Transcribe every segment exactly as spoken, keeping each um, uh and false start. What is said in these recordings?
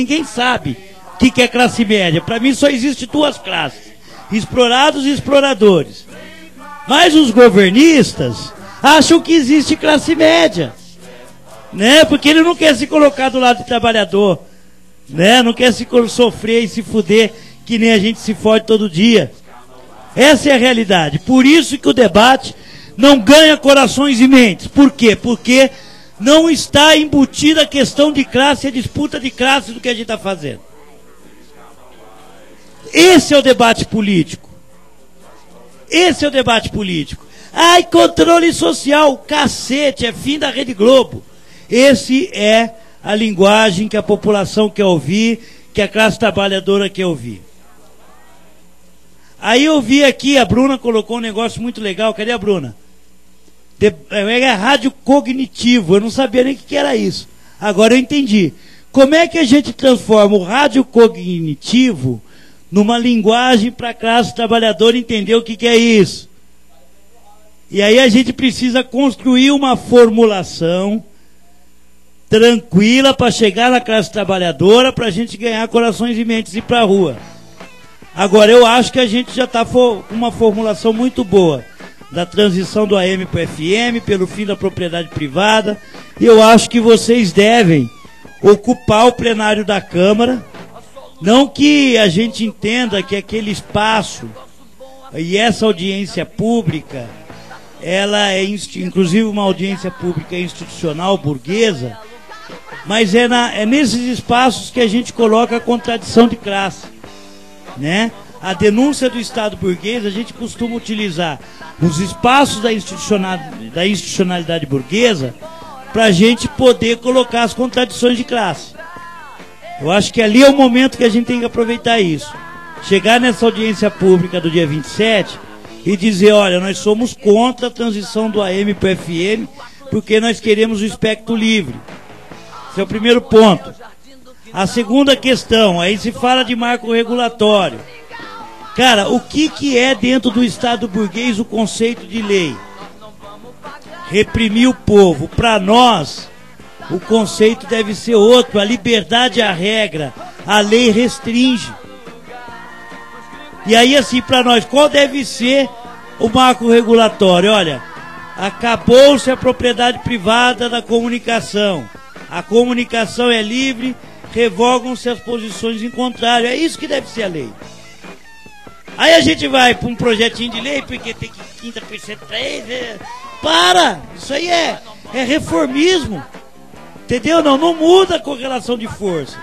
Ninguém sabe o que, que é classe média. Para mim só existe duas classes: explorados e exploradores. Mas os governistas acham que existe classe média, né? Porque ele não quer se colocar do lado do trabalhador, né? Não quer se sofrer e se fuder que nem a gente se fode todo dia. Essa é a realidade. Por isso que o debate não ganha corações e mentes. Por quê? Porque não está embutida a questão de classe, a disputa de classe do que a gente está fazendo. Esse é o debate político. Esse é o debate político. Ai, controle social, cacete, é fim da Rede Globo. Esse é a linguagem que a população quer ouvir, que a classe trabalhadora quer ouvir. Aí eu vi aqui, a Bruna colocou um negócio muito legal. Cadê a Bruna? De, é rádio cognitivo. Eu não sabia nem o que era isso. Agora eu entendi. Como é que a gente transforma o rádio cognitivo numa linguagem para a classe trabalhadora entender o que, que é isso? E aí a gente precisa construir uma formulação tranquila para chegar na classe trabalhadora, para a gente ganhar corações e mentes e ir para a rua. Agora, eu acho que a gente já está com uma formulação muito boa da transição do A M para o F M, pelo fim da propriedade privada, e eu acho que vocês devem ocupar o plenário da Câmara. Não que a gente entenda que aquele espaço e essa audiência pública, ela é inclusive uma audiência pública institucional burguesa, mas é, na, é nesses espaços que a gente coloca a contradição de classe, né? A denúncia do Estado burguês, a gente costuma utilizar os espaços da institucionalidade, da institucionalidade burguesa para a gente poder colocar as contradições de classe. Eu acho que ali é o momento que a gente tem que aproveitar isso. Chegar nessa audiência pública do dia vinte e sete e dizer, olha, nós somos contra a transição do A M para o F M porque nós queremos o espectro livre. Esse é o primeiro ponto. A segunda questão, aí se fala de marco regulatório. Cara, o que, que é dentro do Estado burguês o conceito de lei? Reprimir o povo. Para nós, o conceito deve ser outro. A liberdade é a regra, a lei restringe. E aí assim, para nós, qual deve ser o marco regulatório? Olha, acabou-se a propriedade privada da comunicação. A comunicação é livre, revogam-se as posições em contrário. É isso que deve ser a lei. Aí a gente vai para um projetinho de lei, porque tem que quinze por cento para ele. É... Para! Isso aí é, é reformismo. Entendeu? Não, não muda a correlação de força.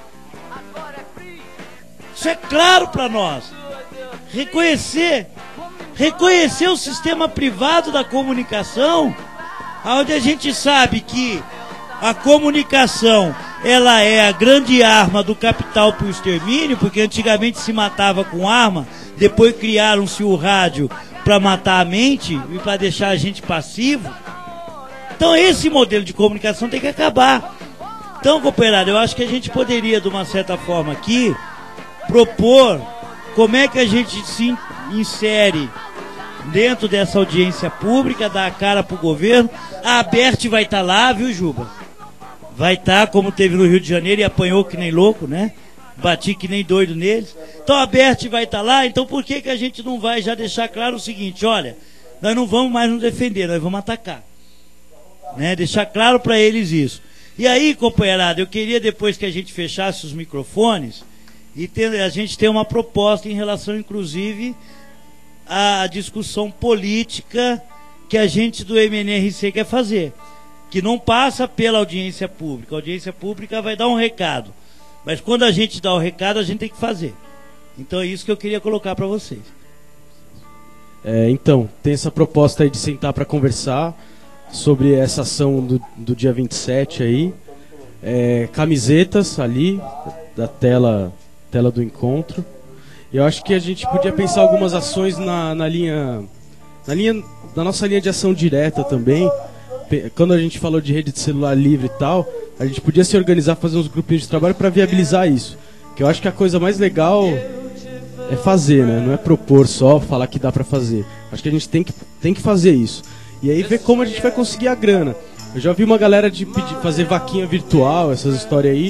Isso é claro para nós. Reconhecer, reconhecer o sistema privado da comunicação, onde a gente sabe que a comunicação, ela é a grande arma do capital para o extermínio, porque antigamente se matava com arma, depois criaram-se o rádio para matar a mente e para deixar a gente passivo. Então esse modelo de comunicação tem que acabar. Então, companheirada, eu acho que a gente poderia, de uma certa forma aqui, propor como é que a gente se insere dentro dessa audiência pública, dar a cara pro governo. A Aberte vai estar lá, viu, Juba? Vai estar, como teve no Rio de Janeiro, e apanhou que nem louco, né? Bati que nem doido neles. Então a Aberte vai estar lá, então por que que a gente não vai já deixar claro o seguinte, olha, nós não vamos mais nos defender, nós vamos atacar. Né? Deixar claro para eles isso. E aí, companheirada, eu queria depois que a gente fechasse os microfones e ter, a gente ter uma proposta em relação, inclusive, à discussão política que a gente do M N R C quer fazer, que não passa pela audiência pública. A audiência pública vai dar um recado, mas quando a gente dá o recado, a gente tem que fazer. Então é isso que eu queria colocar para vocês. É, então, tem essa proposta aí de sentar para conversar sobre essa ação do, do dia vinte e sete aí. É, camisetas ali, da tela, tela do encontro. Eu acho que a gente podia pensar algumas ações na, na linha, na linha, na nossa linha de ação direta também. Quando a gente falou de rede de celular livre e tal, a gente podia se organizar, fazer uns grupinhos de trabalho para viabilizar isso. Que eu acho que a coisa mais legal é fazer, né? Não é propor só, falar que dá para fazer. Acho que a gente tem que, tem que fazer isso. E aí ver como a gente vai conseguir a grana. Eu já vi uma galera de pedir, fazer vaquinha virtual, essas histórias aí.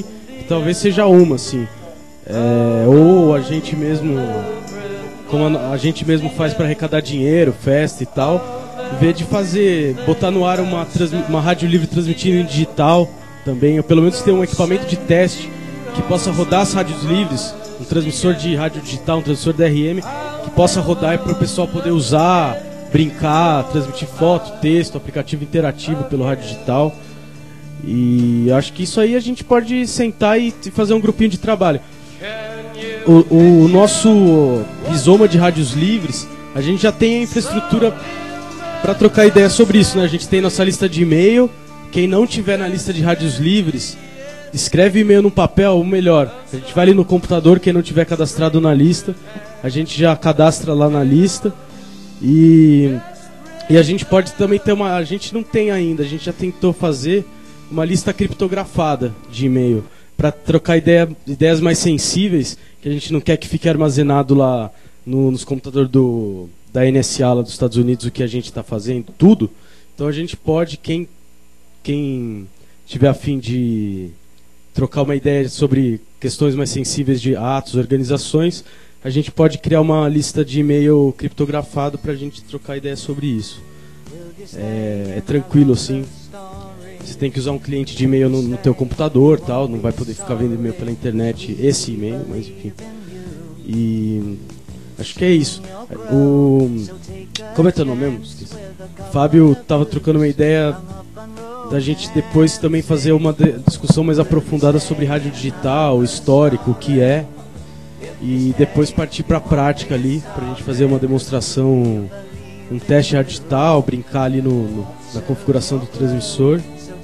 que talvez seja uma, assim. É, ou a gente mesmo, como a, a gente mesmo faz para arrecadar dinheiro, festa e tal, em vez de fazer, botar no ar uma, uma rádio livre transmitindo em digital também, ou pelo menos ter um equipamento de teste que possa rodar as rádios livres, um transmissor de rádio digital, um transmissor D R M, que possa rodar para o pessoal poder usar, brincar, transmitir foto, texto, aplicativo interativo pelo rádio digital. E acho que isso aí a gente pode sentar e fazer um grupinho de trabalho. O, o nosso rizoma de rádios livres, a gente já tem a infraestrutura para trocar ideia sobre isso, né? A gente tem nossa lista de e-mail. Quem não tiver na lista de rádios livres, escreve e-mail no papel, ou melhor, a gente vai ali no computador. Quem não tiver cadastrado na lista, a gente já cadastra lá na lista. E, e a gente pode também ter uma... A gente não tem ainda, a gente já tentou fazer uma lista criptografada de e-mail para trocar ideia, ideias mais sensíveis, que a gente não quer que fique armazenado lá no, nos computadores do, da N S A lá dos Estados Unidos o que a gente está fazendo, tudo. Então a gente pode, quem, quem tiver a fim de trocar uma ideia sobre questões mais sensíveis de atos, organizações, a gente pode criar uma lista de e-mail criptografado para a gente trocar ideia sobre isso. É, é tranquilo assim. Você tem que usar um cliente de e-mail no, no teu computador, tal, não vai poder ficar vendo e-mail pela internet, esse e-mail, mas enfim. E acho que é isso. O, como é teu nome mesmo? O Fábio estava trocando uma ideia da gente depois também fazer uma de, discussão mais aprofundada sobre rádio digital, histórico, o que é, e depois partir para a prática ali, para a gente fazer uma demonstração, um teste rádio digital, brincar ali no, no, na configuração do transmissor.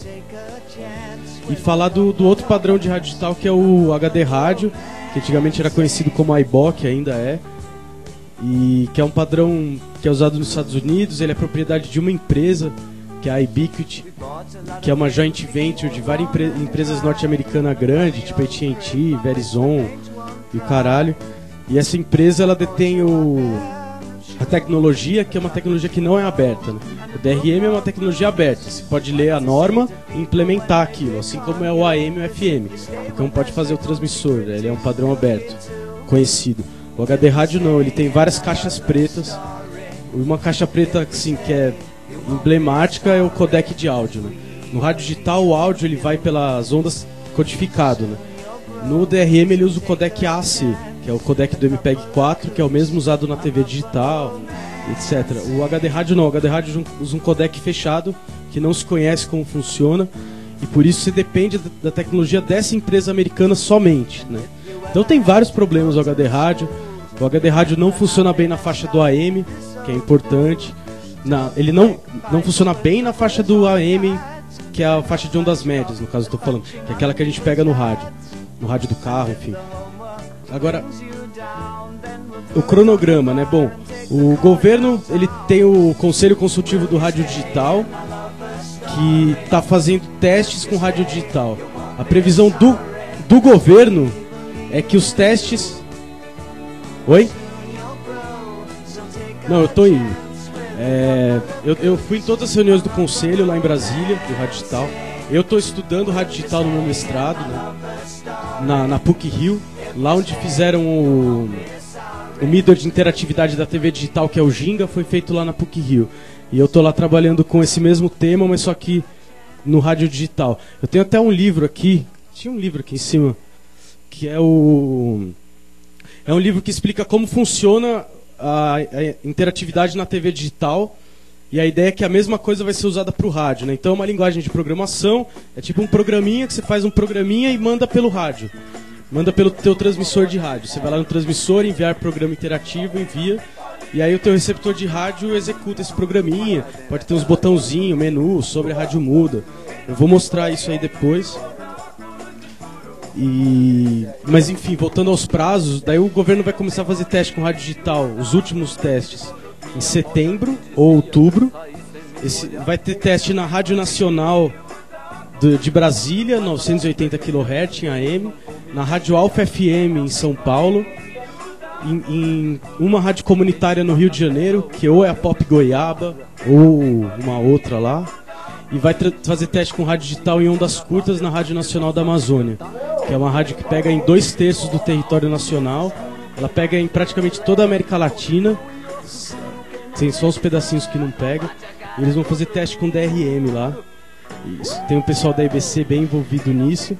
E falar do, do outro padrão de rádio digital, que é o H D rádio, que antigamente era conhecido como I B O C, ainda é, e que é um padrão que é usado nos Estados Unidos. Ele é propriedade de uma empresa, que é a Ubiquiti, que é uma joint venture de várias empre empresas norte-americanas grandes, tipo A T and T, Verizon e o caralho. E essa empresa, ela detém o, a tecnologia, que é uma tecnologia que não é aberta, né? O D R M é uma tecnologia aberta, você pode ler a norma e implementar aquilo, assim como é o A M e o F M. Então pode fazer o transmissor, né? Ele é um padrão aberto, conhecido. O H D rádio não, ele tem várias caixas pretas. Uma caixa preta assim, que é emblemática é o codec de áudio, né? No rádio digital o áudio ele vai pelas ondas codificado, né? No D R M ele usa o codec A C, que é o codec do M P E G quatro, que é o mesmo usado na T V digital, etcétera. O H D rádio não, o H D rádio usa um codec fechado, que não se conhece como funciona, e por isso você depende da tecnologia dessa empresa americana somente, né? Então tem vários problemas o H D rádio. O H D rádio não funciona bem na faixa do A M, que é importante. Na, ele não, não funciona bem na faixa do A M, que é a faixa de ondas médias, no caso eu tô falando, que é aquela que a gente pega no rádio, no rádio do carro, enfim. Agora, o cronograma, né? Bom, o governo ele tem o Conselho Consultivo do Rádio Digital, que está fazendo testes com rádio digital. A previsão do, do governo é que os testes... Oi? Não, eu tô indo. É, eu, eu fui em todas as reuniões do Conselho lá em Brasília, do Rádio Digital. Eu estou estudando Rádio Digital no meu mestrado, né? na, na P U C Rio, lá onde fizeram o, o middleware de interatividade da T V digital, que é o Ginga, foi feito lá na P U C Rio. E eu estou lá trabalhando com esse mesmo tema, mas só que no rádio digital. Eu tenho até um livro aqui, tinha um livro aqui em cima, que é o... É um livro que explica como funciona a, a interatividade na T V digital. E a ideia é que a mesma coisa vai ser usada para o rádio, né? Então é uma linguagem de programação, é tipo um programinha que você faz um programinha e manda pelo rádio. Manda pelo teu transmissor de rádio. Você vai lá no transmissor, enviar programa interativo, envia. E aí o teu receptor de rádio executa esse programinha. Pode ter uns botãozinhos, menu, sobre a rádio muda. Eu vou mostrar isso aí depois. E... Mas enfim, voltando aos prazos, daí o governo vai começar a fazer teste com rádio digital, os últimos testes, em setembro ou outubro. Esse... Vai ter teste na Rádio Nacional de, de Brasília, novecentos e oitenta quilohertz em A M, na Rádio Alfa F M em São Paulo, em, em uma rádio comunitária no Rio de Janeiro, que ou é a Pop Goiaba ou uma outra lá. E vai fazer teste com rádio digital em ondas curtas na Rádio Nacional da Amazônia, que é uma rádio que pega em dois terços do território nacional. Ela pega em praticamente toda a América Latina, tem só os pedacinhos que não pega. E eles vão fazer teste com D R M lá. Isso, tem um pessoal da E B C bem envolvido nisso.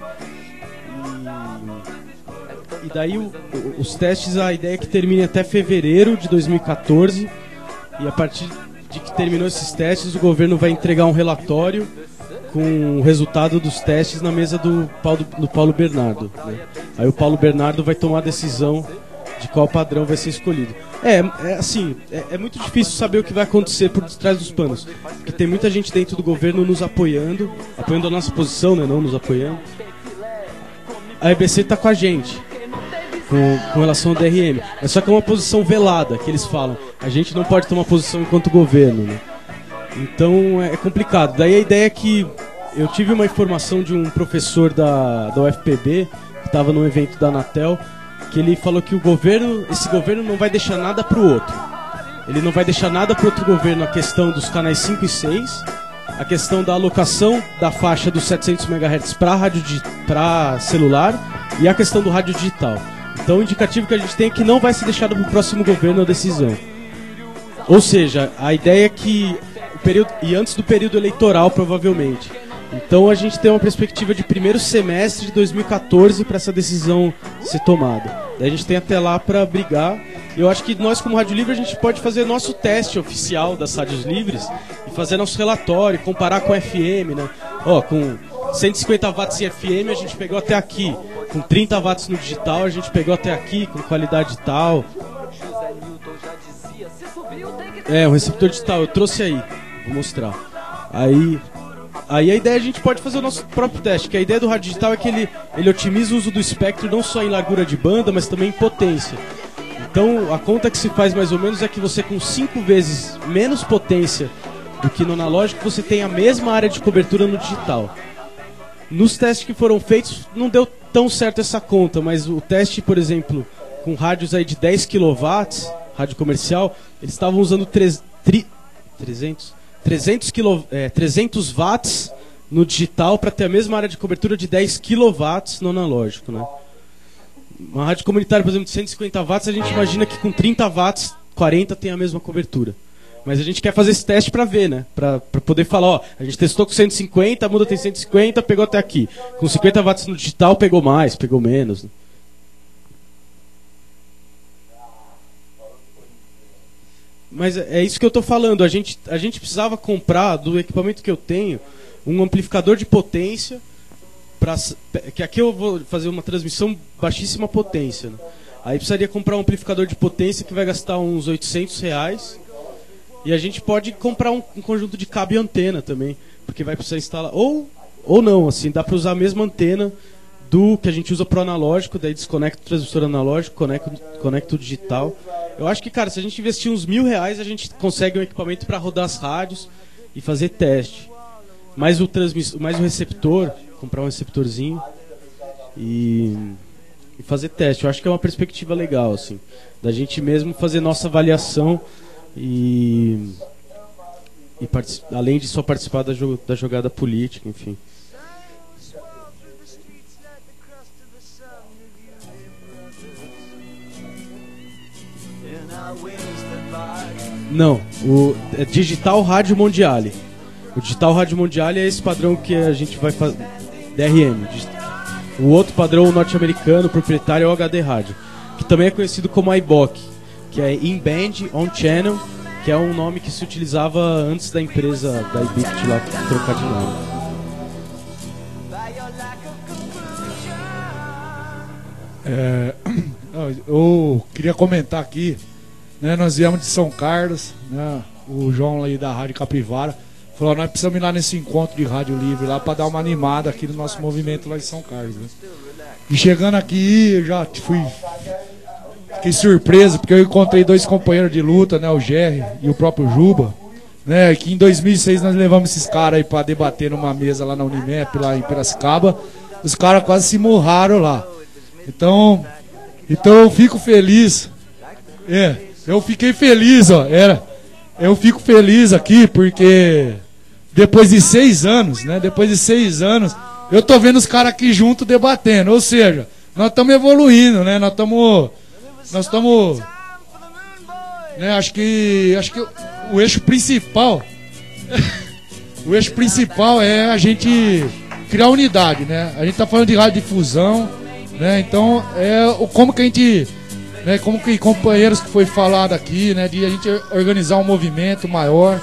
E, e daí o, o, os testes, a ideia é que termine até fevereiro de dois mil e quatorze. E a partir de que terminou esses testes, o governo vai entregar um relatório com o resultado dos testes na mesa do Paulo, do Paulo Bernardo, né? Aí o Paulo Bernardo vai tomar a decisão de qual padrão vai ser escolhido. É, é assim, é, é muito difícil saber o que vai acontecer por detrás dos panos, porque tem muita gente dentro do governo nos apoiando, apoiando a nossa posição, né, não nos apoiando. A E B C está com a gente, com, com relação ao D R M. É só que é uma posição velada, que eles falam. A gente não pode tomar posição enquanto governo, né? Então é complicado. Daí a ideia é que eu tive uma informação de um professor da, da U F P B, que estava num evento da Anatel, que ele falou que o governo, esse governo não vai deixar nada para o outro. Ele não vai deixar nada para outro governo, a questão dos canais cinco e seis, a questão da alocação da faixa dos setecentos megahertz para rádio para celular e a questão do rádio digital. Então o indicativo que a gente tem é que não vai ser deixado para o próximo governo a decisão. Ou seja, a ideia é que o período, e antes do período eleitoral provavelmente. Então a gente tem uma perspectiva de primeiro semestre de dois mil e quatorze para essa decisão ser tomada. Daí a gente tem até lá para brigar. Eu acho que nós, como Rádio Livre, a gente pode fazer nosso teste oficial das rádios livres e fazer nosso relatório, comparar com F M, né? Ó, com cento e cinquenta watts em F M a gente pegou até aqui, com trinta watts no digital a gente pegou até aqui, com qualidade tal. É, o receptor digital, eu trouxe aí, vou mostrar. Aí... Aí a ideia é a gente pode fazer o nosso próprio teste, que a ideia do rádio digital é que ele, ele otimiza o uso do espectro não só em largura de banda, mas também em potência. Então a conta que se faz mais ou menos é que você com cinco vezes menos potência do que no analógico, você tem a mesma área de cobertura no digital. Nos testes que foram feitos não deu tão certo essa conta, mas o teste, por exemplo, com rádios aí de dez quilowatts, rádio comercial, eles estavam usando trezentos, trezentos, quilo, é, trezentos watts no digital para ter a mesma área de cobertura de dez quilowatts no analógico, né? Uma rádio comunitária, por exemplo, de cento e cinquenta watts, a gente imagina que com trinta watts, quarenta tem a mesma cobertura. Mas a gente quer fazer esse teste para ver, né? Para poder falar, ó, a gente testou com cento e cinquenta, a muda tem cento e cinquenta, pegou até aqui. Com cinquenta watts no digital, pegou mais, pegou menos, né? Mas é isso que eu estou falando. A gente, a gente precisava comprar, do equipamento que eu tenho, um amplificador de potência. Pra, que aqui eu vou fazer uma transmissão baixíssima potência, né? Aí precisaria comprar um amplificador de potência que vai gastar uns oitocentos reais. E a gente pode comprar um, um conjunto de cabo e antena também, porque vai precisar instalar. Ou, ou não, assim, dá para usar a mesma antena do que a gente usa pro analógico, daí desconecta o transmissor analógico, conecta, conecta o digital. Eu acho que, cara, se a gente investir uns mil reais, a gente consegue um equipamento para rodar as rádios e fazer teste. Mais o, transmissor, mais o receptor, comprar um receptorzinho e, e fazer teste. Eu acho que é uma perspectiva legal, assim, da gente mesmo fazer nossa avaliação e, e além de só participar da, jo da jogada política, enfim. Não, o é Digital Rádio Mondiale. O Digital Rádio Mondiale é esse padrão que a gente vai fazer, D R M. O outro padrão norte-americano proprietário é o H D Rádio, que também é conhecido como I B O C, que é In-Band On-Channel, que é um nome que se utilizava antes da empresa da I B I C lá trocar de nome. É, eu queria comentar aqui, né, nós viemos de São Carlos, né, o João aí da Rádio Capivara falou, nós precisamos ir lá nesse encontro de rádio livre lá para dar uma animada aqui no nosso movimento lá em São Carlos, né? E chegando aqui, eu já fui fiquei surpreso, porque eu encontrei dois companheiros de luta, né, o Jerry e o próprio Juba, né, que em dois mil e seis nós levamos esses caras aí para debater numa mesa lá na Unimep, lá em Piracicaba. Os caras quase se morraram lá. Então, então eu fico feliz. É, eu fiquei feliz, ó, era. Eu fico feliz aqui porque depois de seis anos, né, depois de seis anos, eu tô vendo os caras aqui junto debatendo, ou seja, nós estamos evoluindo, né? Nós estamos, nós estamos, né? Acho que, acho que o eixo principal, o eixo principal é a gente criar unidade, né? A gente tá falando de radiodifusão, né? Então é o como que a gente, né? Como que companheiros que foi falado aqui, né? De a gente organizar um movimento maior.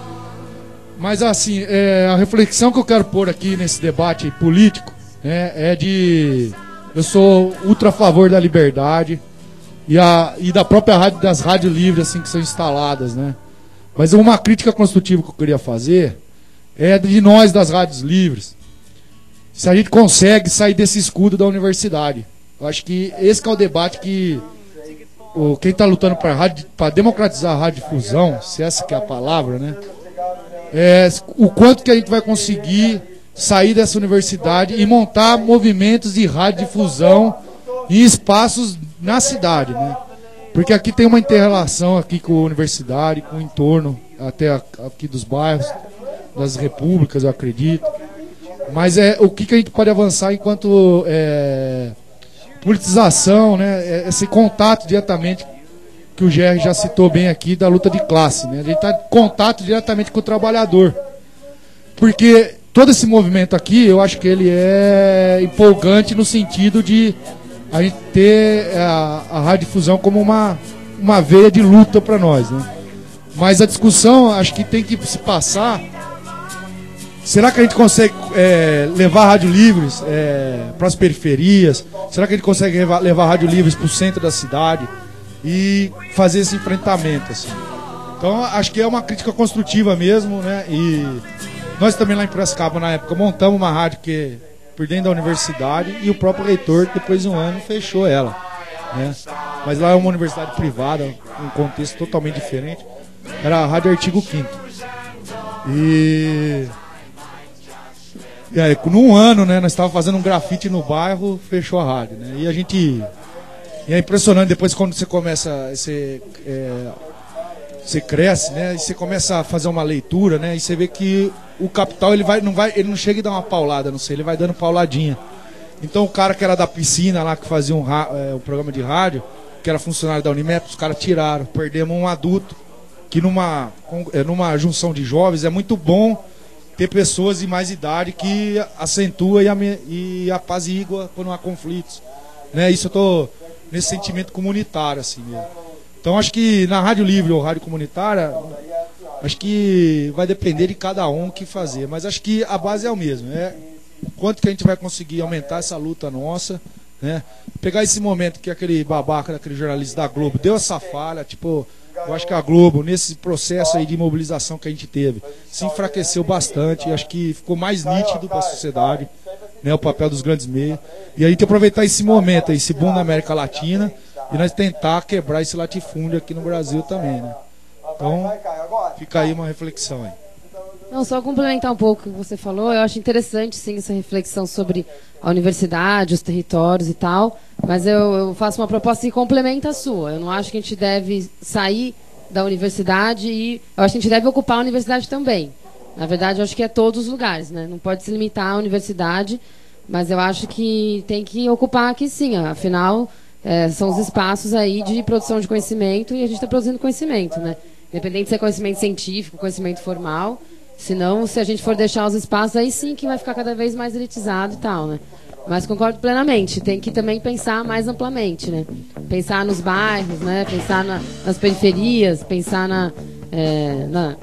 Mas assim, é, a reflexão que eu quero pôr aqui nesse debate político, né, é de... Eu sou ultra a favor da liberdade e, a, e da própria rádio, das rádios livres assim, que são instaladas, né? Mas uma crítica construtiva que eu queria fazer é de nós das rádios livres. Se a gente consegue sair desse escudo da universidade. Eu acho que esse que é o debate que... O, quem está lutando para democratizar a radiodifusão, se essa que é a palavra, né? É, o quanto que a gente vai conseguir sair dessa universidade e montar movimentos de radiodifusão em espaços na cidade, né? Porque aqui tem uma inter-relação aqui com a universidade, com o entorno, até aqui dos bairros, das repúblicas, eu acredito. Mas é o que, que a gente pode avançar enquanto é, politização, né? Esse contato diretamente que o G R já citou bem aqui, da luta de classe, né? A gente está em contato diretamente com o trabalhador. Porque todo esse movimento aqui, eu acho que ele é empolgante no sentido de a gente ter a, a radiodifusão como uma, uma veia de luta para nós, né? Mas a discussão, acho que tem que se passar. Será que a gente consegue é, levar rádio livres é, para as periferias? Será que a gente consegue levar, levar rádio livres para o centro da cidade? E fazer esse enfrentamento, assim. Então acho que é uma crítica construtiva mesmo, né? E nós também lá em Piracicaba na época montamos uma rádio que por dentro da universidade e o próprio reitor depois de um ano fechou ela, né? Mas lá é uma universidade privada, um contexto totalmente diferente. Era a Rádio Artigo quinto. E e aí, num ano, né, nós estávamos fazendo um grafite no bairro, fechou a rádio, né? E a gente... E é impressionante depois quando você começa, você, é, você cresce, né? E você começa a fazer uma leitura, né? E você vê que o capital ele vai, não vai, ele não chega e dá uma paulada, não sei, ele vai dando pauladinha. Então o cara que era da piscina lá que fazia um, é, um programa de rádio, que era funcionário da Unimep, os caras tiraram, perdemos um adulto que numa, numa junção de jovens é muito bom ter pessoas de mais idade que acentua e, e apazigua quando há conflitos, né? Isso eu tô nesse sentimento comunitário, assim mesmo. Então acho que na rádio livre ou rádio comunitária, acho que vai depender de cada um o que fazer. Mas acho que a base é o mesmo. É quanto que a gente vai conseguir aumentar essa luta nossa, né? Pegar esse momento que aquele babaca, aquele jornalista da Globo deu essa falha, tipo, eu acho que a Globo, nesse processo aí de mobilização que a gente teve, se enfraqueceu bastante. Acho que ficou mais nítido para a sociedade, né, o papel dos grandes meios. E a gente aproveitar esse momento, esse boom na América Latina, e nós tentar quebrar esse latifúndio aqui no Brasil também, né? Então, fica aí uma reflexão aí. Não, só complementar um pouco o que você falou, eu acho interessante sim essa reflexão sobre a universidade, os territórios e tal, mas eu, eu faço uma proposta que complementa a sua. Eu não acho que a gente deve sair da universidade e eu acho que a gente deve ocupar a universidade também. Na verdade, eu acho que é todos os lugares, né? Não pode se limitar à universidade, mas eu acho que tem que ocupar aqui sim. Afinal, é, são os espaços aí de produção de conhecimento e a gente está produzindo conhecimento, né? Independente se é conhecimento científico, conhecimento formal. Senão, se a gente for deixar os espaços, aí sim que vai ficar cada vez mais elitizado e tal, né? Mas concordo plenamente, tem que também pensar mais amplamente, né? Pensar nos bairros, né? Pensar na, nas periferias, pensar na, é, na,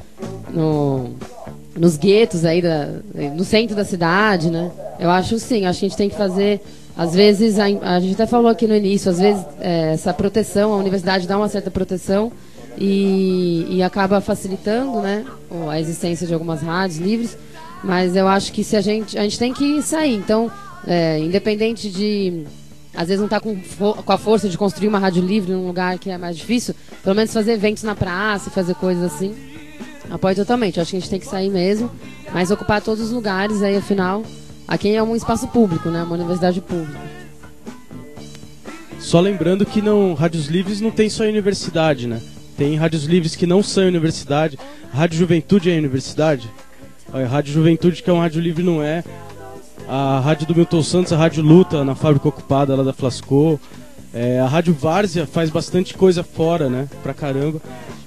no, nos guetos aí, da, no centro da cidade, né? Eu acho sim, acho que a gente tem que fazer, às vezes, a, a gente até falou aqui no início, às vezes é, essa proteção, a universidade dá uma certa proteção, E, e acaba facilitando, né, a existência de algumas rádios livres, mas eu acho que se a gente a gente tem que sair. Então, é, independente de às vezes não estar tá com, com a força de construir uma rádio livre num lugar que é mais difícil, pelo menos fazer eventos na praça, fazer coisas assim, apoio totalmente. Eu acho que a gente tem que sair mesmo, mas ocupar todos os lugares aí, afinal, aqui é um espaço público, né, uma universidade pública. Só lembrando que não, rádios livres não tem só em universidade, né? Tem rádios livres que não são universidade. Rádio Juventude é universidade? A Rádio Juventude, que é um rádio livre, não é. a rádio do Milton Santos, a Rádio Luta, na Fábrica Ocupada lá da Flasco. É, a Rádio Várzea faz bastante coisa fora, né? Pra caramba.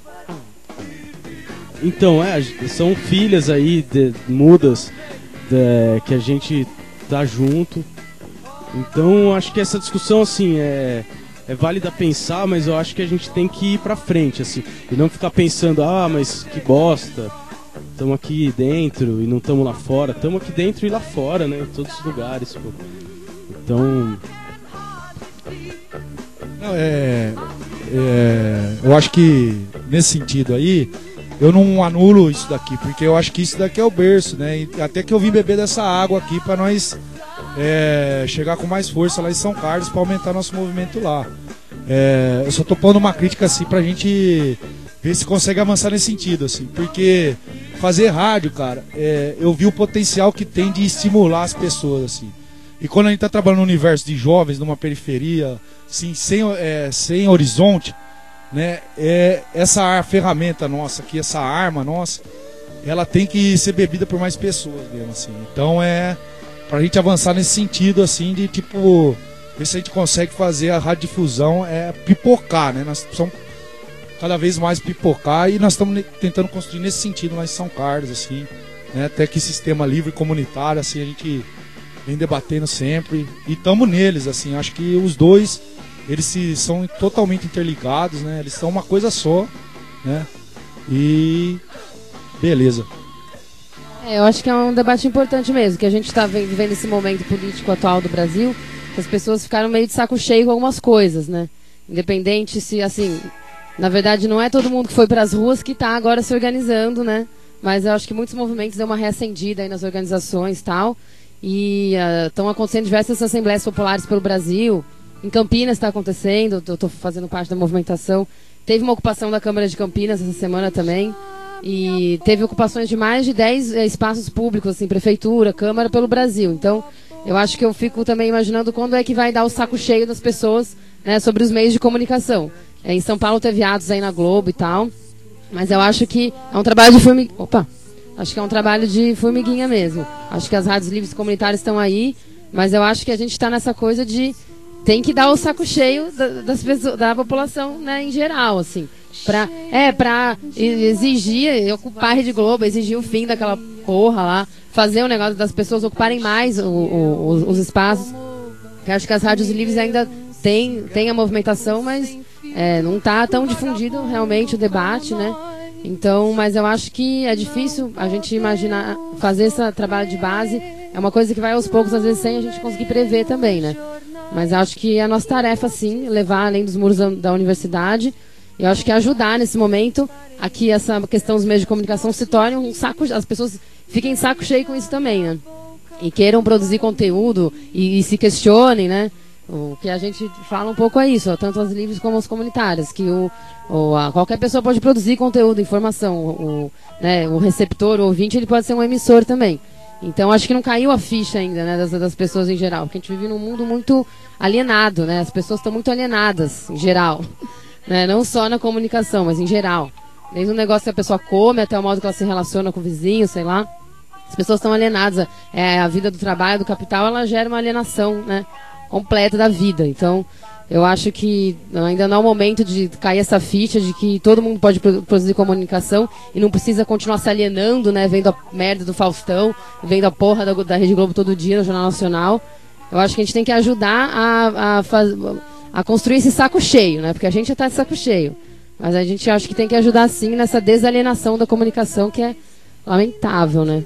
Então, é, são filhas aí, de, mudas, de, que a gente tá junto. Então, acho que essa discussão, assim, é, é válida pensar, mas eu acho que a gente tem que ir pra frente, assim. E não ficar pensando, ah, mas que bosta, estamos aqui dentro e não estamos lá fora. Estamos aqui dentro e lá fora, né? Em todos os lugares, pô. Então... Não, é, é, eu acho que, nesse sentido aí, eu não anulo isso daqui, porque eu acho que isso daqui é o berço, né? E até que eu vim beber dessa água aqui pra nós é, chegar com mais força lá em São Carlos pra aumentar nosso movimento lá. É, eu só tô pondo uma crítica assim pra gente ver se consegue avançar nesse sentido, assim, porque fazer rádio, cara, é, eu vi o potencial que tem de estimular as pessoas, assim. E quando a gente tá trabalhando no universo de jovens, numa periferia, assim, sem, é, sem horizonte, né, é, essa ferramenta nossa aqui, essa arma nossa, ela tem que ser bebida por mais pessoas mesmo, assim. Então é pra gente avançar nesse sentido, assim, de tipo, ver se a gente consegue fazer a radiodifusão é, pipocar, né? Nós precisamos cada vez mais pipocar e nós estamos tentando construir nesse sentido lá em São Carlos, assim, né? Até que sistema livre comunitário, assim, a gente vem debatendo sempre e estamos neles, assim, acho que os dois, eles se, são totalmente interligados, né? Eles são uma coisa só, né? E beleza. É, eu acho que é um debate importante mesmo, que a gente está vivendo esse momento político atual do Brasil, que as pessoas ficaram meio de saco cheio com algumas coisas, né? Independente se, assim, na verdade não é todo mundo que foi para as ruas que está agora se organizando, né? Mas eu acho que muitos movimentos deu uma reacendida aí nas organizações e tal, e estão uh, acontecendo diversas assembleias populares pelo Brasil. Em Campinas está acontecendo, eu estou fazendo parte da movimentação. Teve uma ocupação da Câmara de Campinas essa semana também. E teve ocupações de mais de dez é, espaços públicos, assim, prefeitura, Câmara, pelo Brasil. Então, eu acho que eu fico também imaginando quando é que vai dar o saco cheio das pessoas, né, sobre os meios de comunicação. É, em São Paulo teve atos aí na Globo e tal, mas eu acho que é um trabalho de formiguinha. Opa! Acho que é um trabalho de formiguinha mesmo. Acho que as rádios livres comunitárias estão aí, mas eu acho que a gente está nessa coisa de tem que dar o saco cheio da, das pessoas, da população, né, em geral, assim. Pra, é, pra exigir, ocupar a Rede Globo, exigir o fim daquela porra lá, fazer o negócio das pessoas ocuparem mais o, o, os, os espaços. Eu acho que as rádios livres ainda tem, tem a movimentação, mas é, não tá tão difundido realmente o debate, né? Então, mas eu acho que é difícil a gente imaginar fazer esse trabalho de base. É uma coisa que vai aos poucos, às vezes sem a gente conseguir prever também, né? Mas acho que é a nossa tarefa, sim, levar além dos muros da, da universidade. Eu acho que ajudar nesse momento a que essa questão dos meios de comunicação se torne um saco, as pessoas fiquem saco cheio com isso também, né? E queiram produzir conteúdo e, e se questionem, né? O que a gente fala um pouco é isso, ó, tanto as livres como as comunitárias, que o, o, a, qualquer pessoa pode produzir conteúdo, informação, o, o, né, o receptor, o ouvinte, ele pode ser um emissor também. Então acho que não caiu a ficha ainda, né, das, das pessoas em geral, porque a gente vive num mundo muito alienado, né? As pessoas estão muito alienadas, em geral. Né? Não só na comunicação, mas em geral. Desde o negócio que a pessoa come até o modo que ela se relaciona com o vizinho, sei lá. As pessoas estão alienadas. É, a vida do trabalho, do capital, ela gera uma alienação, né, completa da vida. Então, eu acho que ainda não é o momento de cair essa ficha de que todo mundo pode produzir comunicação e não precisa continuar se alienando, né, vendo a merda do Faustão, vendo a porra da, da Rede Globo todo dia no Jornal Nacional. Eu acho que a gente tem que ajudar a, a fazer... a construir esse saco cheio, né? Porque a gente já está de saco cheio. Mas a gente acha que tem que ajudar, sim, nessa desalienação da comunicação, que é lamentável, né?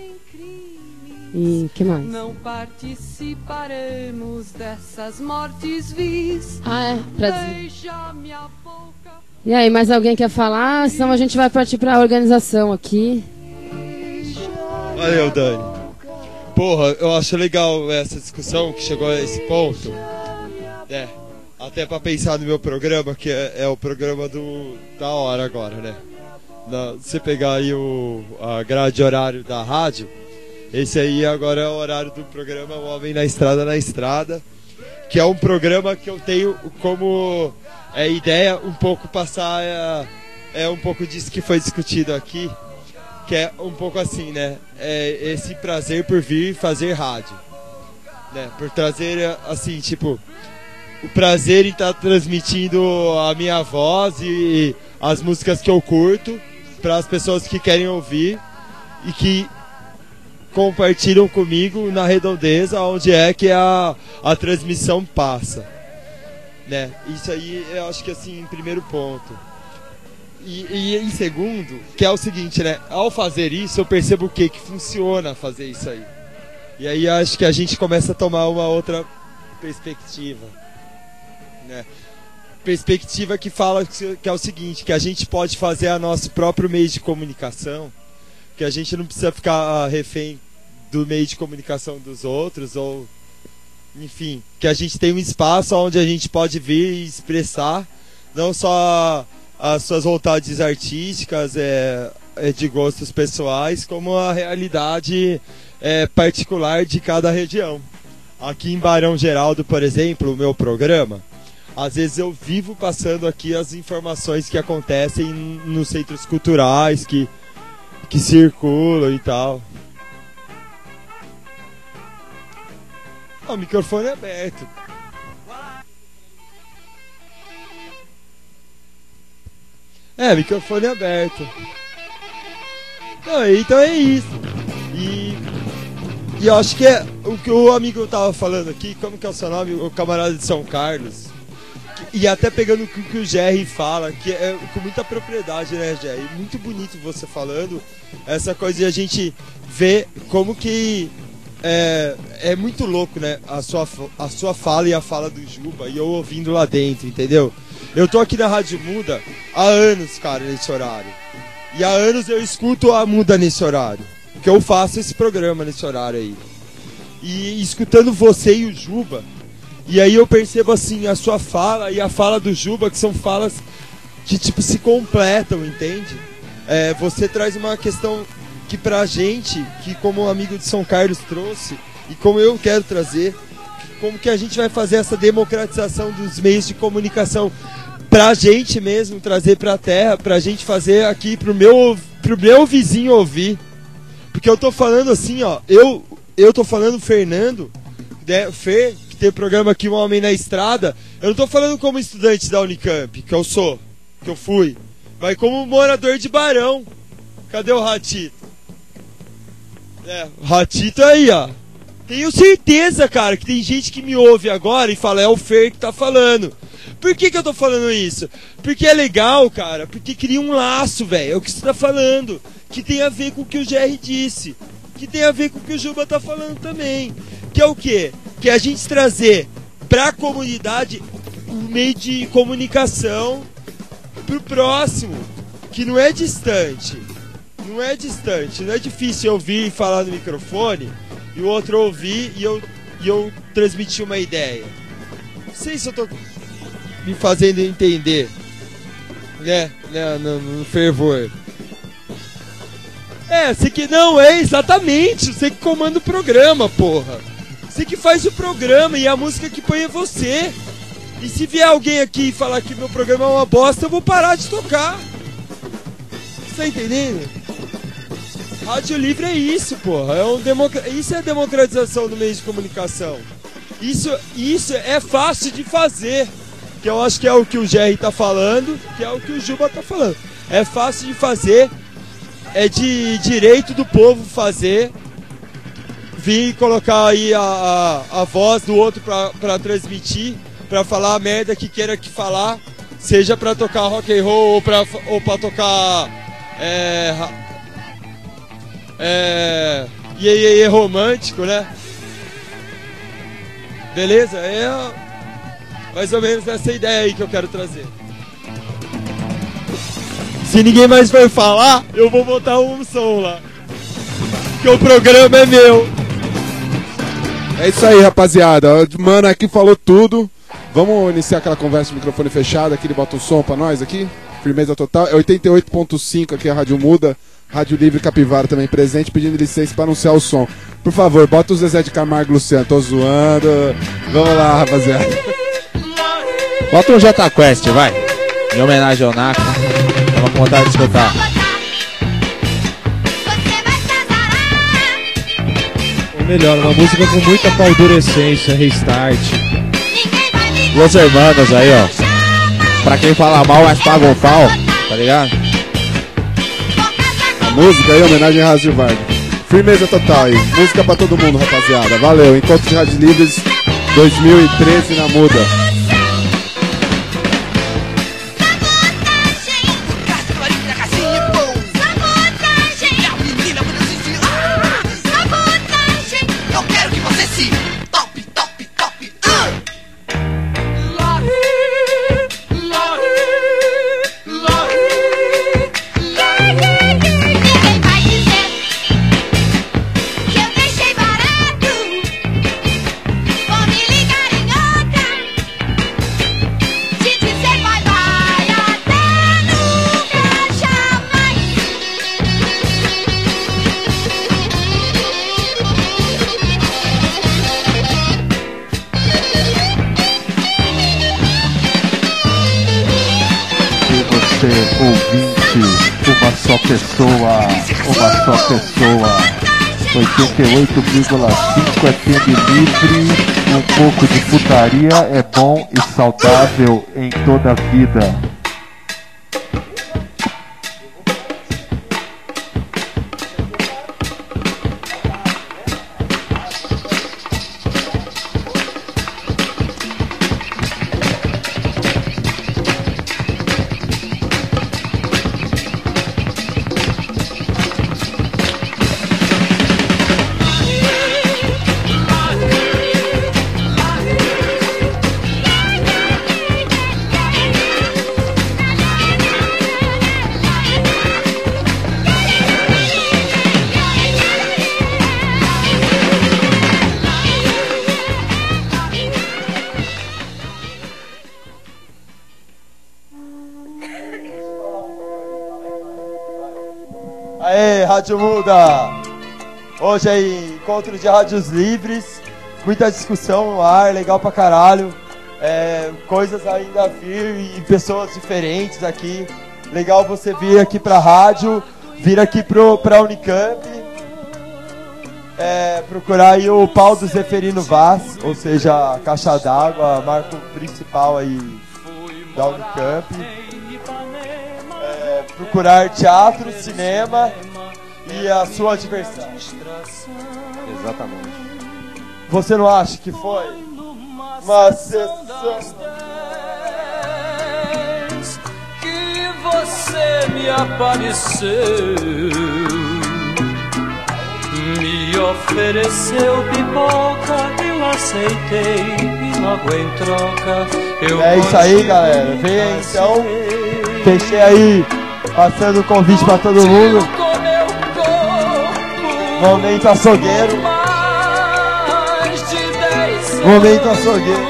E que mais? Não participaremos dessas mortes vis. Ah, é? Pra dizer. E aí, mais alguém quer falar? Senão a gente vai partir para a organização aqui. Valeu, Dani. Porra, eu acho legal essa discussão que chegou a esse ponto. É. Até pra pensar no meu programa, que é, é o programa do, da hora agora, né? Na, você pegar aí o, a grade horário da rádio, esse aí agora é o horário do programa O Homem na Estrada na Estrada, que é um programa que eu tenho como é, ideia um pouco passar é, é um pouco disso que foi discutido aqui, que é um pouco assim, né? É esse prazer por vir fazer rádio, né? Por trazer, assim, tipo, o prazer em estar transmitindo a minha voz e as músicas que eu curto para as pessoas que querem ouvir e que compartilham comigo na redondeza onde é que a, a transmissão passa, né? Isso aí eu acho que assim, em primeiro ponto. E, e em segundo, que é o seguinte, né? Ao fazer isso, eu percebo o que? Que funciona fazer isso aí. E aí acho que a gente começa a tomar uma outra perspectiva, né? Perspectiva que fala que é o seguinte, que a gente pode fazer a nosso próprio meio de comunicação, que a gente não precisa ficar refém do meio de comunicação dos outros, ou enfim, que a gente tem um espaço onde a gente pode vir e expressar não só as suas vontades artísticas, é, é, de gostos pessoais, como a realidade é, particular de cada região. Aqui em Barão Geraldo, por exemplo, o meu programa, às vezes eu vivo passando aqui as informações que acontecem nos centros culturais, que, que circulam e tal. O microfone é aberto. É, microfone aberto. Não, então é isso. E, e eu acho que é o que o amigo tava falando aqui, como que é o seu nome? O camarada de São Carlos. E até pegando o que o Jerry fala, que é com muita propriedade, né, Jerry? Muito bonito você falando. Essa coisa de a gente ver como que é, é muito louco, né? A sua, a sua fala e a fala do Juba, e eu ouvindo lá dentro, entendeu? Eu tô aqui na Rádio Muda há anos, cara, nesse horário. E há anos eu escuto a Muda nesse horário. Que eu faço esse programa nesse horário aí. E escutando você e o Juba, e aí eu percebo assim, a sua fala e a fala do Juba, que são falas que tipo se completam, entende? É, você traz uma questão que pra gente, que como o amigo de São Carlos trouxe, e como eu quero trazer, como que a gente vai fazer essa democratização dos meios de comunicação pra gente mesmo, trazer pra terra, pra gente fazer aqui pro meu, pro meu vizinho ouvir. Porque eu tô falando assim, ó, eu, eu tô falando Fernando, né, Fer, que tem o programa aqui Um Homem na Estrada, eu não tô falando como estudante da Unicamp, que eu sou, que eu fui, mas como morador de Barão. Cadê o Ratito? É, o Ratito aí, ó. Tenho certeza, cara, que tem gente que me ouve agora e fala, é o Fer que tá falando. Por que que eu tô falando isso? Porque é legal, cara, porque cria um laço, velho, é o que você tá falando, que tem a ver com o que o G R disse, que tem a ver com o que o Juba tá falando também, que é o quê? Que é a gente trazer pra comunidade um meio de comunicação pro próximo, que não é distante, não é distante, não é difícil eu ouvir e falar no microfone e o outro ouvir e eu, e eu transmitir uma ideia. Não sei se eu tô me fazendo entender, né, né no, no fervor. É, você que não é exatamente, você que comanda o programa, porra. Você que faz o programa e a música que põe é você. E se vier alguém aqui e falar que meu programa é uma bosta, eu vou parar de tocar. Você tá entendendo? Rádio Livre é isso, porra. É um democra... Isso é a democratização do meio de comunicação. Isso, isso é fácil de fazer. Que eu acho que é o que o Jerry tá falando, que é o que o Juba tá falando. É fácil de fazer, é de direito do povo fazer, vir e colocar aí a, a, a voz do outro pra, pra transmitir, pra falar a merda que queira que falar, seja pra tocar rock and roll ou pra, ou pra tocar é, é, iê, iê, iê romântico, né? Beleza? É mais ou menos essa ideia aí que eu quero trazer. Se ninguém mais vai falar, eu vou botar um som lá. Porque o programa é meu. É isso aí, rapaziada. O mano aqui falou tudo. Vamos iniciar aquela conversa de microfone fechado aqui. Ele bota um som pra nós aqui. Firmeza total. É oitenta e oito ponto cinco aqui a Rádio Muda. Rádio Livre Capivara também presente, pedindo licença pra anunciar o som. Por favor, bota o Zezé de Camargo e Luciano. Tô zoando. Vamos lá, rapaziada. Bota um Jota Quest, vai. Em homenagem ao Naco. Tava com vontade de escutar. Bem melhor, uma música com muita paldurecência, restart. Los Hermanos aí, ó. Pra quem fala mal, mas paga um pau, tá ligado? A música aí, homenagem a Rádio Vargas. Firmeza total aí. Música pra todo mundo, rapaziada. Valeu. Encontro de Rádios Livres dois mil e treze na Muda. Uma só pessoa, uma só pessoa. oitenta e oito vírgula cinco F M livre. Um pouco de putaria é bom e saudável em toda a vida. Aê, Rádio Muda! Hoje é encontro de rádios livres, muita discussão no ar, legal pra caralho. É, coisas ainda a vir e pessoas diferentes aqui. Legal você vir aqui pra rádio, vir aqui pro, pra Unicamp. É, procurar aí o pau do Zeferino Vaz, ou seja, a caixa d'água, marco principal aí da Unicamp. É, procurar teatro, cinema e a sua diversão. Exatamente. Você não acha que foi uma sessão que você me apareceu, me ofereceu pipoca, eu aceitei e logo em troca eu É isso aí, galera. Vem aí, então. Fechei aí, passando o convite pra todo mundo. Momento açougueiro. Momento açougueiro.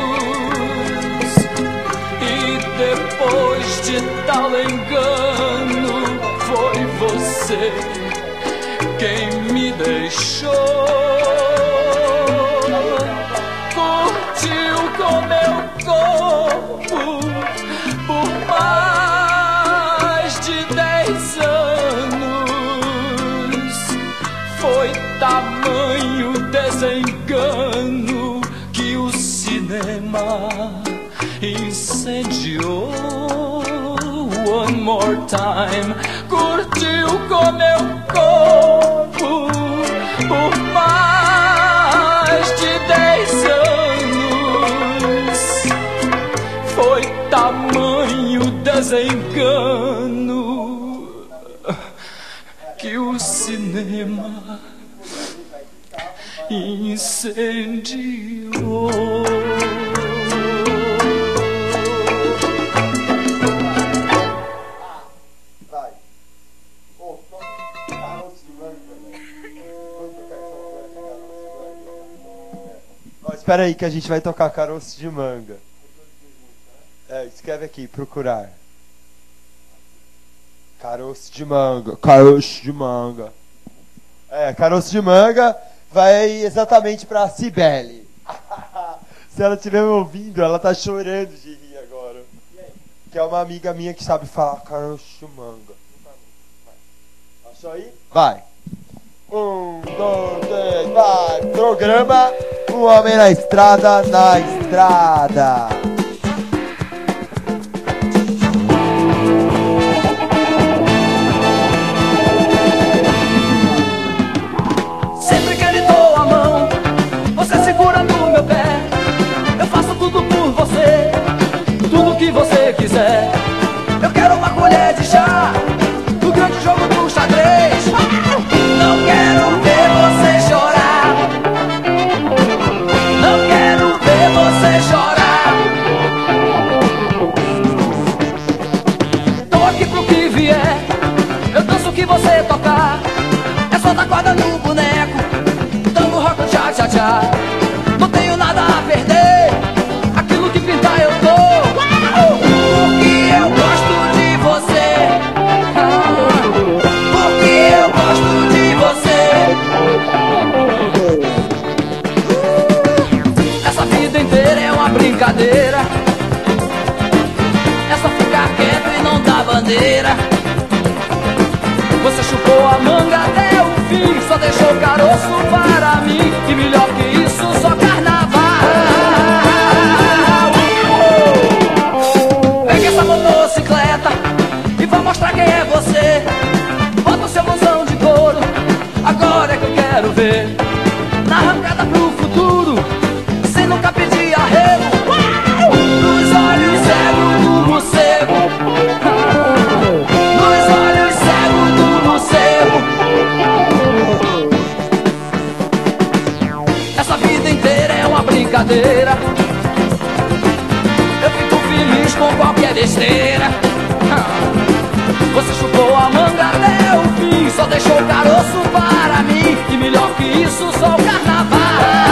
E depois de tal engano, foi você quem me deixou. Curtiu com meu corpo por mais de dez anos. Foi tamanho desengano que o cinema incendiou. One more time. Curtiu com meu corpo por mais de dez anos. Foi tamanho desengano que o cinema incendiou. Espera aí que a gente vai tocar Caroço de Manga. É, escreve aqui, procurar. Caroço de Manga. Caroço de Manga. É, Caroço de Manga vai exatamente pra Cibele. Se ela estiver me ouvindo, ela tá chorando de rir agora. Que é uma amiga minha que sabe falar Caroço de Manga. Achou aí? Vai. Um, dois, três, vai! Programa Um Homem na Estrada, na Estrada. Sempre que ele dou a mão, você segura no meu pé. Eu faço tudo por você, tudo que você quiser. Eu quero uma colher de chá no grande jogo do xadrez. Não quero ver você chorar. Não quero ver você chorar. Tô aqui pro que vier. Eu danço o que você tocar. É só dar corda no boneco, dando rock, tchá, tchá, tchá. Não tenho nada a perder, aquilo que pintar eu dou. Porque eu gosto de você. Ah, porque eu gosto de você. Essa vida inteira é uma brincadeira. É só ficar quieto e não dar bandeira. Você chupou a manga até o fim, só deixou caroço para mim. E melhor que isso, só carnaval. Pega essa motocicleta e vai mostrar quem é você. Bota o seu blusão de couro, agora é que eu quero ver. Na arrancada pro futuro, sem nunca pedir arrego. Nos olhos cegos do morcego. Nos olhos cegos do morcego. Essa vida inteira é uma brincadeira. Eu fico feliz com qualquer besteira. Você chupou a manga até o fim, só deixou o caroço para mim. E melhor que isso, só o carnaval.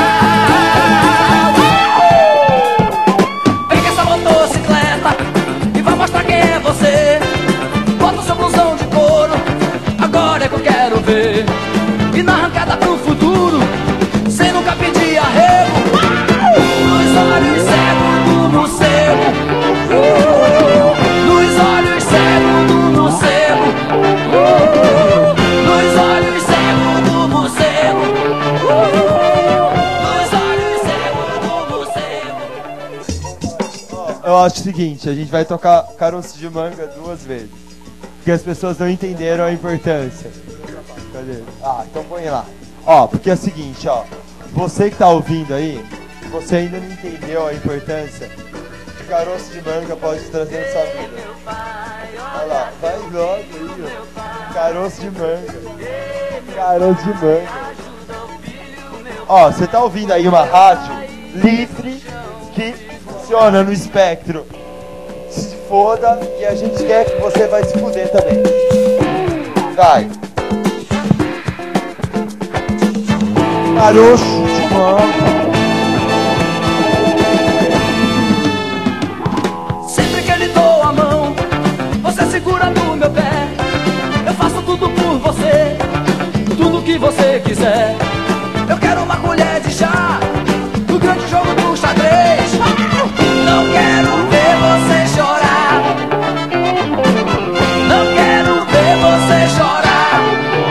Pega essa motocicleta e vai mostrar quem é você. Bota o seu blusão de couro, agora é que eu quero ver. E na arrancada pro futuro, sem nunca pedir arrego. Nos olhos cegos do morcego. Nos olhos cegos do morcego. Nos olhos cegos do morcego. Nos olhos cegos do morcego. Eu acho o seguinte, a gente vai tocar Caroço de Manga duas vezes, porque as pessoas não entenderam a importância. Cadê? Ah, então põe lá. Ó, porque é o seguinte, ó. Você que tá ouvindo aí, você ainda não entendeu a importância que caroço de manga pode trazer na sua vida. Olha lá, vai logo aí, ó. Caroço de manga. Caroço de manga. Ó, você tá ouvindo aí uma rádio livre que funciona no espectro. Se foda, e a gente quer que você vai se fuder também. Vai. Caroço de manga. Sempre que ele dou a mão, você segura no meu pé. Eu faço tudo por você, tudo que você quiser. Eu quero uma colher de chá no grande jogo do xadrez. Não quero ver você chorar. Não quero ver você chorar.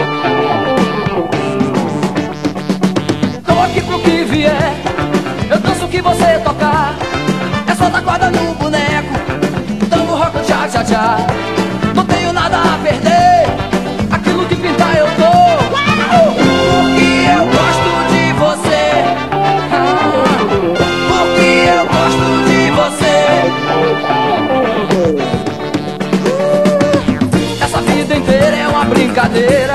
Tô aqui pro que vier. Eu danço o que você tocar. É só dar corda no boneco, dando rock, tchá, tchá, tchá. Não tenho nada a perder, aquilo que pintar eu dou. Porque eu gosto de você. Ah, porque eu gosto de você. Essa vida inteira é uma brincadeira.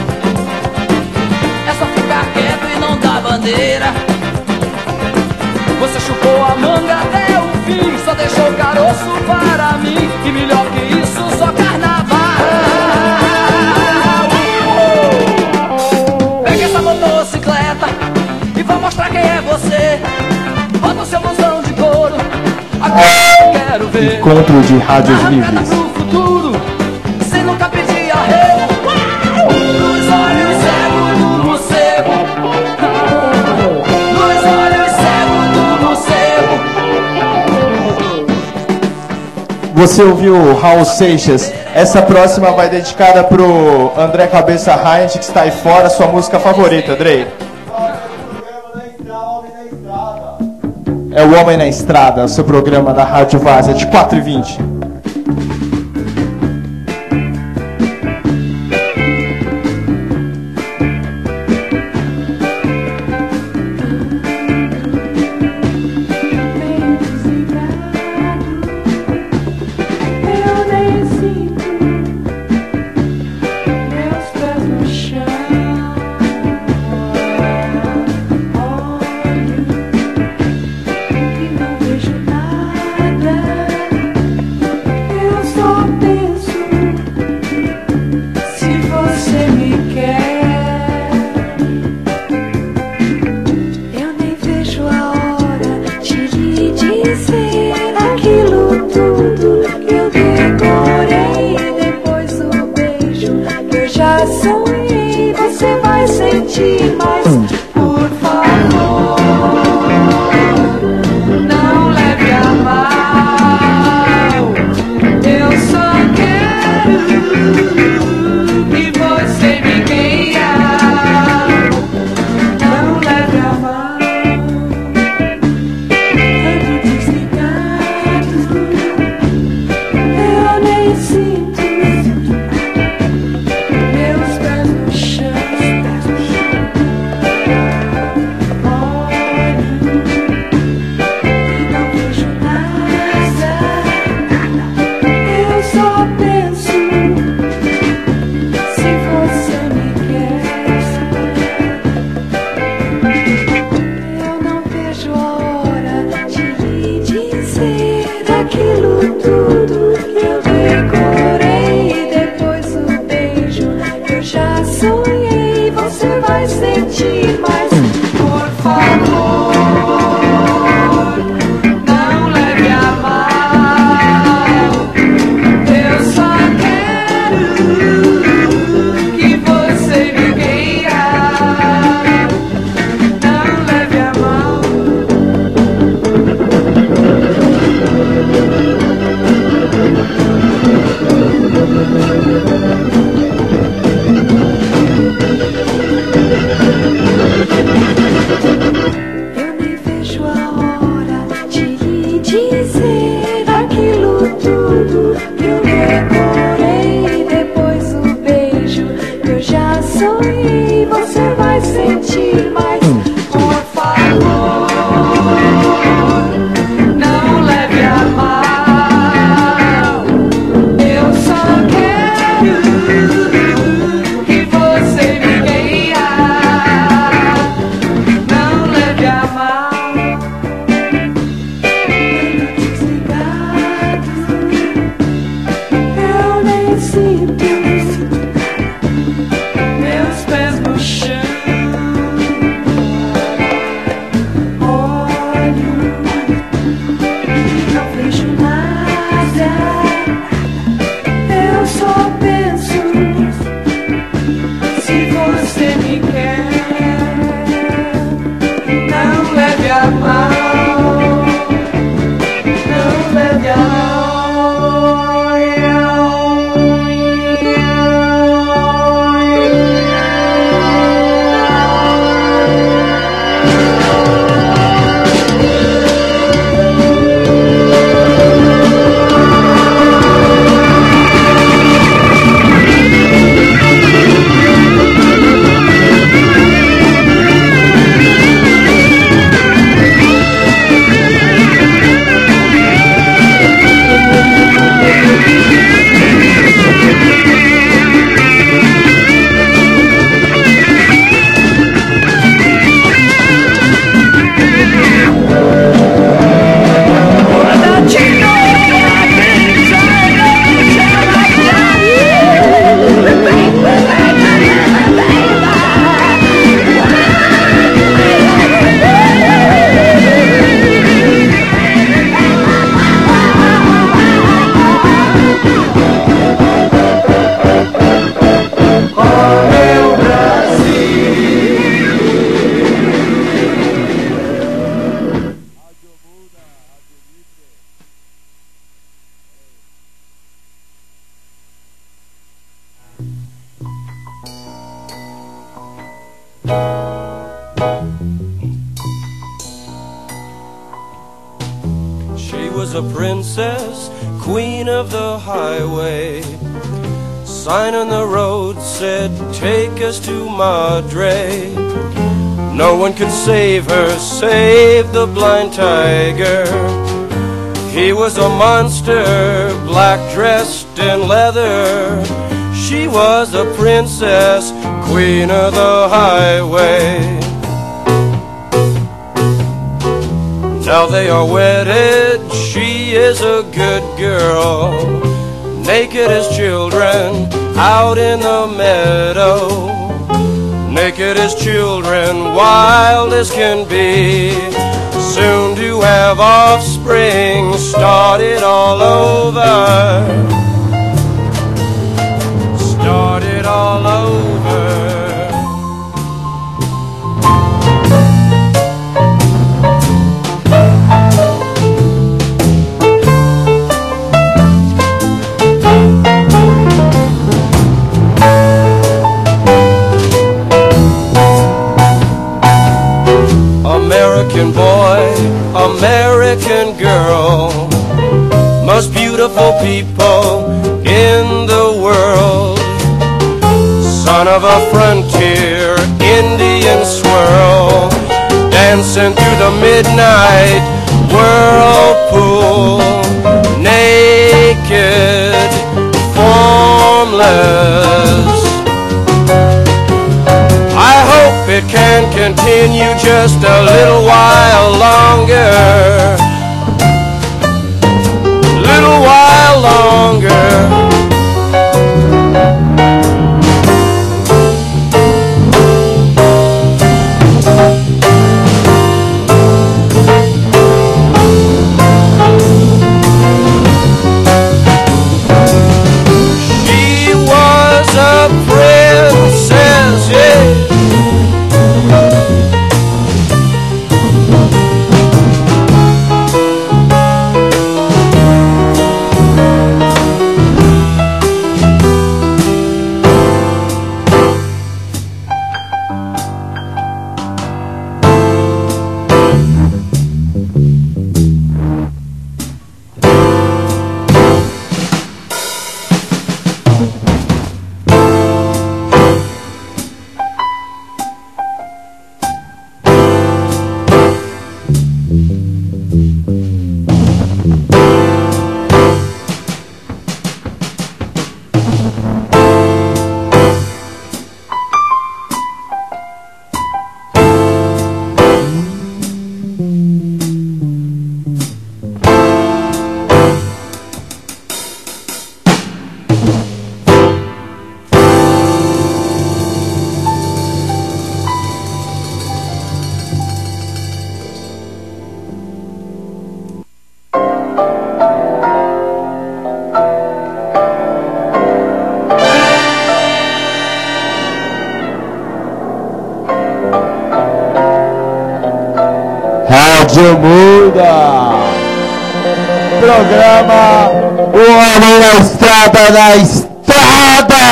É só ficar quieto e não dar bandeira. Você chupou a manga até o fim, só deixou caroço para mim. E melhor que isso, só carnaval. Pega essa motocicleta e vai mostrar quem é você. Bota o seu blusão de couro, agora eu quero ver. Encontro de rádios livres. Pro futuro, sem nunca pedir arrego. Nos olhos cegos do morcego. Nos olhos cegos do morcego. Você ouviu Raul Seixas Essa próxima vai dedicada pro André Cabeça Heinz, que está aí fora. Sua música favorita, Andrei? É o Homem na Estrada, seu programa da Rádio Várzea de quatro e vinte. was a princess, queen of the highway. Sign on the road said, take us to Madre. No one could save her, save the blind tiger. He was a monster, black dressed in leather. She was a princess, queen of the highway. Now they are wedded, she is a good girl. Naked as children, out in the meadow. Naked as children, wild as can be. Soon to have offspring, start it all over. Start it all over. American boy, American girl, most beautiful people in the world. Son of a frontier Indian swirl, dancing through the midnight whirlpool. Naked, formless, I hope it can continue just a little while longer. Little while longer. She was a princess, yeah. Rádio Muda. Programa O Homem na Estrada, na Estrada.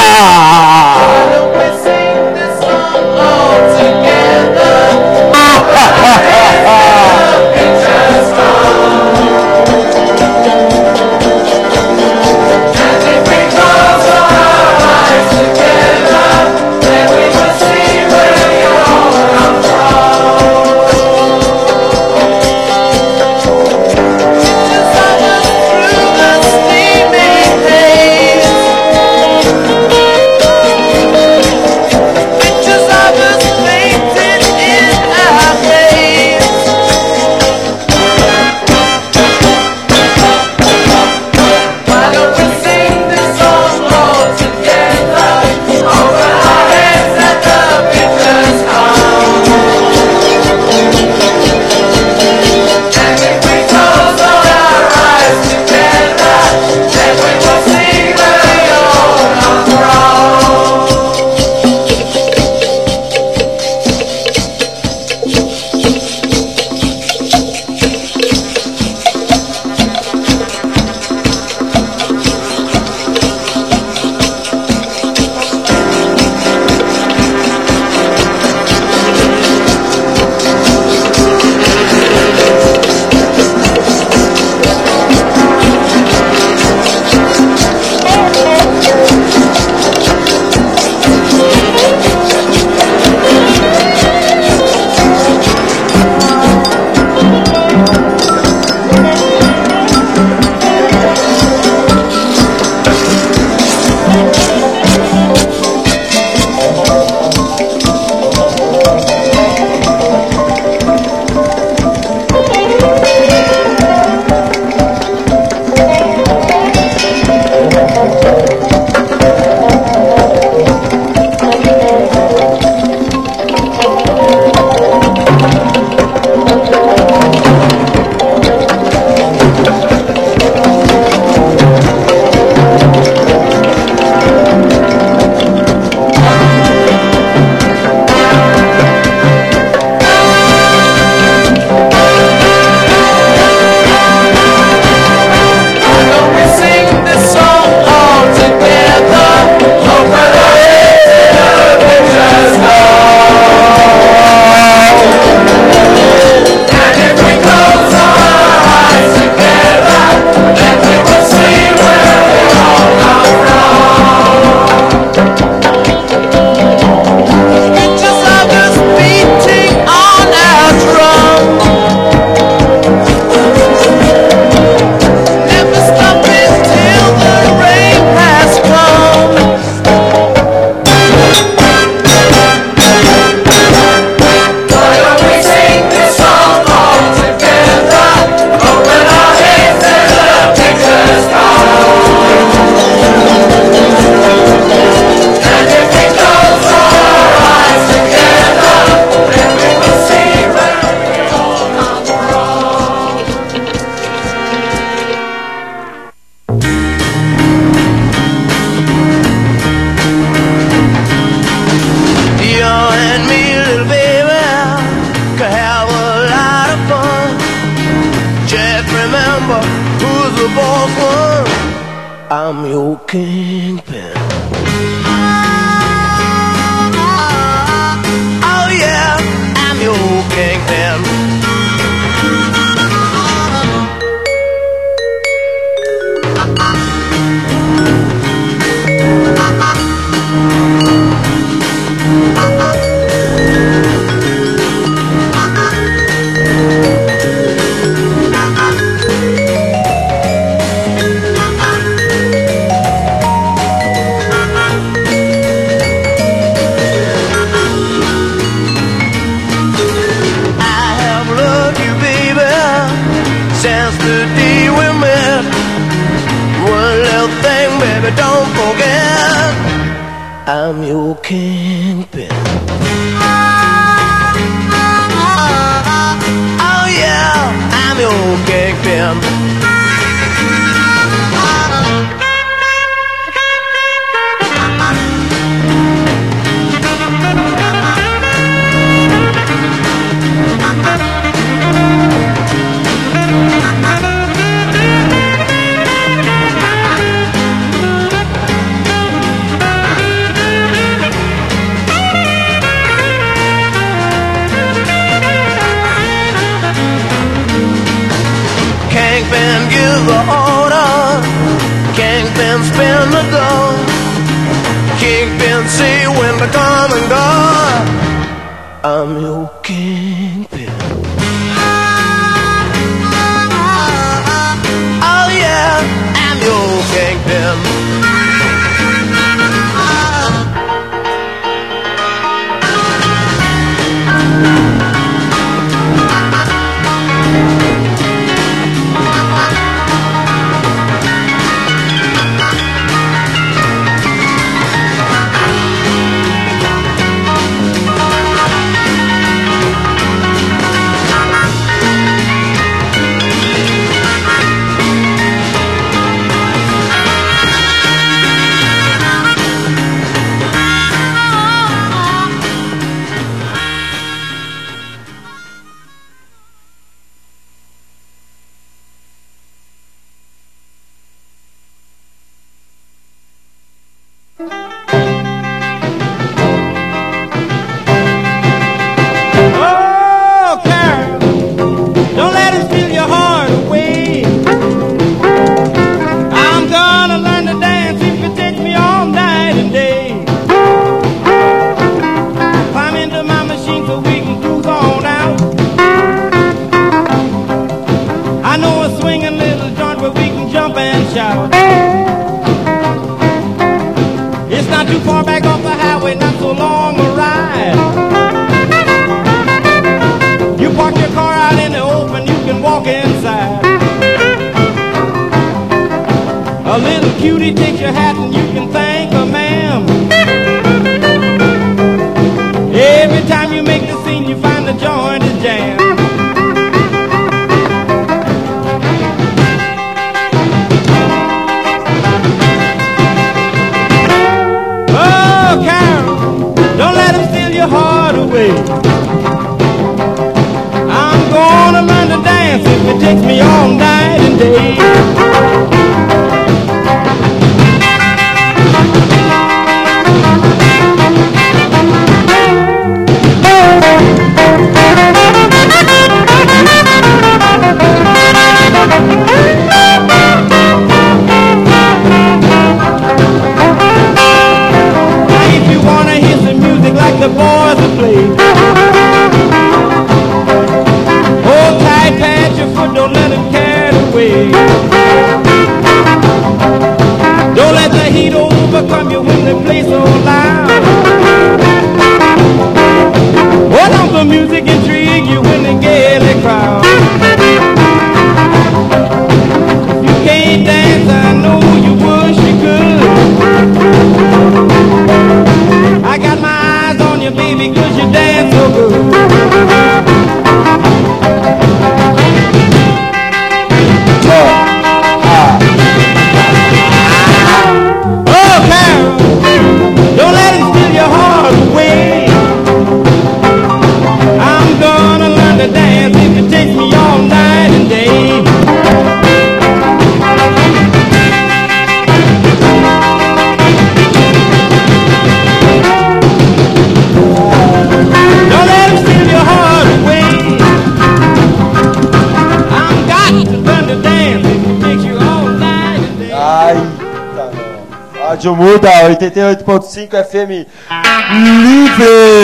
Steaming haze. false one. I'm your kingpin. Oh yeah, I'm your kingpin. Don't forget, I'm your kingpin. Oh yeah, I'm your kingpin. Kingpin gives the order, Kingpin spin the dough, Kingpin see when to come and go. I'm your kingpin. Oh yeah, I'm your kingpin. It's not too far back off the highway, not so long a ride. You park your car out in the open, you can walk inside. A little cutie takes your hat and you can thank her, ma'am. Every time you make the scene, you find the joint is jammed. Don't let him steal your heart away. I'm gonna learn to dance if it takes me all night and day. Like the boys that play. Hold tight, pat your foot, don't let him carry Ai, tá bom. Rádio Muda, oitenta e oito ponto cinco F M Livre.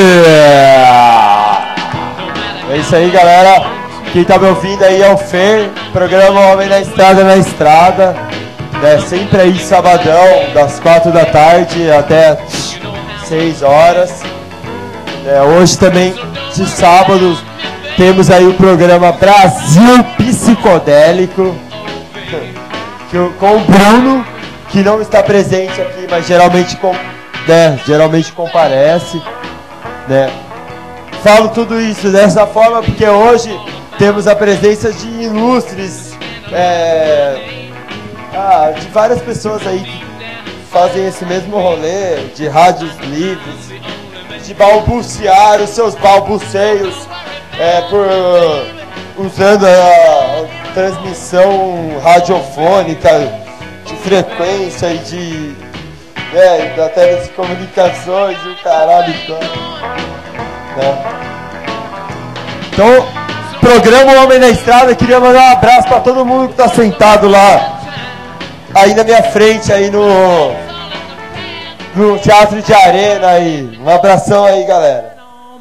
É isso aí, galera. Quem tá me ouvindo aí é o Fer, programa Homem na Estrada na Estrada. É sempre aí sabadão, das quatro da tarde até seis horas. É, hoje também, de sábado, temos aí o programa Brasil Psicodélico, que, com o Bruno, que não está presente aqui, mas geralmente, com, né, geralmente comparece. Né. Falo tudo isso dessa forma porque hoje temos a presença de ilustres, é, ah, de várias pessoas aí que fazem esse mesmo rolê, de rádios livres, de balbuciar os seus balbuceios, é, por, usando a transmissão radiofônica de frequência e de, né, da telecomunicações e o caralho todo, né? Então, programa Homem na Estrada, queria mandar um abraço pra todo mundo que tá sentado lá, aí na minha frente, aí no, no Teatro de Arena aí. Um abração aí, galera.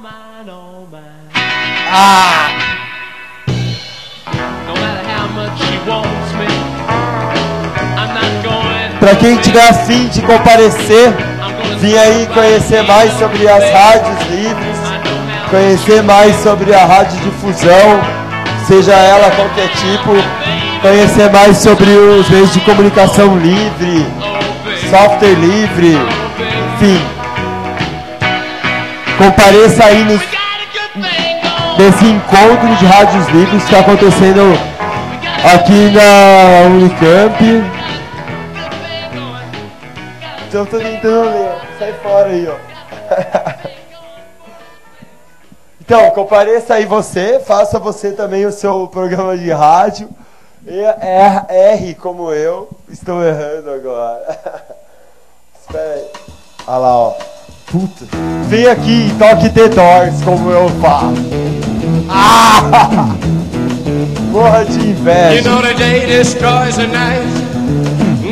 Ah! Pra quem tiver a fim de comparecer, vim aí conhecer mais sobre as rádios livres, conhecer mais sobre a radiodifusão, seja ela qualquer tipo, conhecer mais sobre os meios de comunicação livre, software livre, enfim. Compareça aí nos, nesse encontro de rádios livres que está acontecendo aqui na Unicamp. Então tô tentando ler, sai fora aí, ó. Então, compareça aí você, faça você também o seu programa de rádio. E R como eu, estou errando agora. Espera aí. Olha lá, ó. Puta. Vem aqui e toque The Doors como eu faço. Ah! Morra de inveja. You know the day destroys the night.